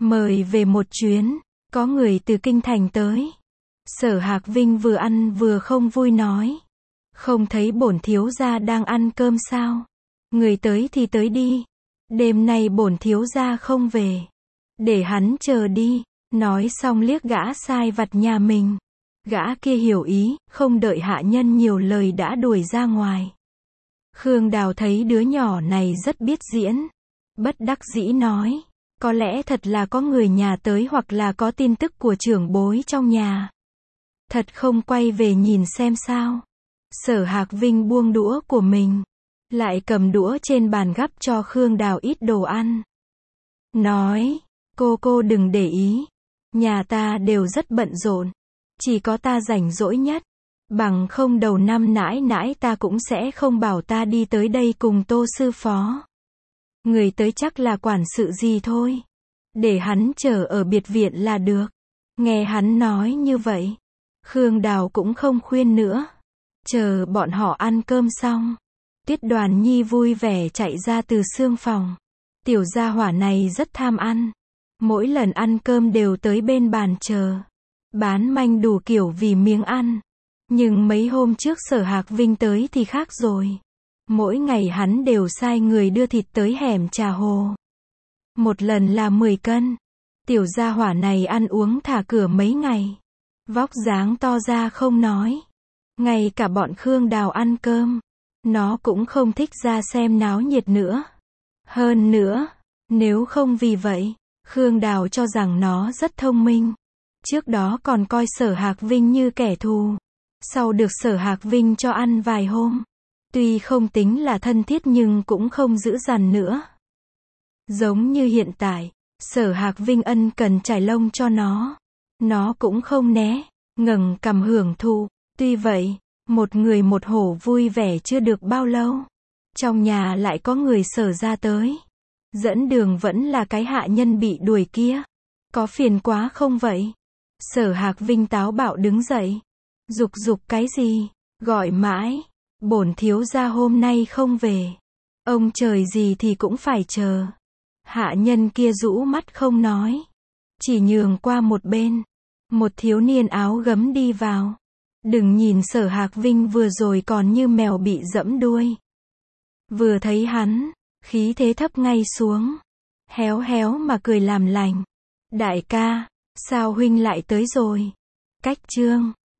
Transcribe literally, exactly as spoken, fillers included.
Mời về một chuyến, có người từ kinh thành tới. Sở Hạc Vinh vừa ăn vừa không vui nói. Không thấy bổn thiếu gia đang ăn cơm sao? Người tới thì tới đi. Đêm nay bổn thiếu gia không về. Để hắn chờ đi. Nói xong liếc gã sai vặt nhà mình. Gã kia hiểu ý, không đợi hạ nhân nhiều lời đã đuổi ra ngoài. Khương Đào thấy đứa nhỏ này rất biết diễn. Bất đắc dĩ nói. Có lẽ thật là có người nhà tới hoặc là có tin tức của trưởng bối trong nhà. Thật không quay về nhìn xem sao. Sở Hạc Vinh buông đũa của mình. Lại cầm đũa trên bàn gắp cho Khương Đào ít đồ ăn. Nói, cô cô đừng để ý. Nhà ta đều rất bận rộn. Chỉ có ta rảnh rỗi nhất. Bằng không đầu năm nãi nãi ta cũng sẽ không bảo ta đi tới đây cùng Tô sư phó. Người tới chắc là quản sự gì thôi. Để hắn chờ ở biệt viện là được. Nghe hắn nói như vậy. Khương Đào cũng không khuyên nữa. Chờ bọn họ ăn cơm xong. Tiết Đoàn Nhi vui vẻ chạy ra từ xương phòng. Tiểu gia hỏa này rất tham ăn. Mỗi lần ăn cơm đều tới bên bàn chờ. Bán manh đủ kiểu vì miếng ăn. Nhưng mấy hôm trước Sở Hạc Vinh tới thì khác rồi. Mỗi ngày hắn đều sai người đưa thịt tới hẻm Trà Hồ. Một lần là mười cân. Tiểu gia hỏa này ăn uống thả cửa mấy ngày. Vóc dáng to ra không nói. Ngay cả bọn Khương Đào ăn cơm. Nó cũng không thích ra xem náo nhiệt nữa. Hơn nữa, nếu không vì vậy, Khương Đào cho rằng nó rất thông minh. Trước đó còn coi Sở Hạc Vinh như kẻ thù. Sau được Sở Hạc Vinh cho ăn vài hôm. Tuy không tính là thân thiết nhưng cũng không giữ dằn nữa. Giống như hiện tại, Sở Hạc Vinh ân cần chải lông cho nó. Nó cũng không né, ngẩng cằm hưởng thụ. Tuy vậy, một người một hổ vui vẻ chưa được bao lâu. Trong nhà lại có người Sở ra tới. Dẫn đường vẫn là cái hạ nhân bị đuổi kia. Có phiền quá không vậy? Sở Hạc Vinh táo bạo đứng dậy. Dục dục cái gì? Gọi mãi. Bổn thiếu gia hôm nay không về. Ông trời gì thì cũng phải chờ. Hạ nhân kia rũ mắt không nói. Chỉ nhường qua một bên. Một thiếu niên áo gấm đi vào. Đừng nhìn Sở Hạc Vinh vừa rồi còn như mèo bị dẫm đuôi. Vừa thấy hắn, khí thế thấp ngay xuống. Héo héo mà cười làm lành. Đại ca, sao huynh lại tới rồi? Cách chương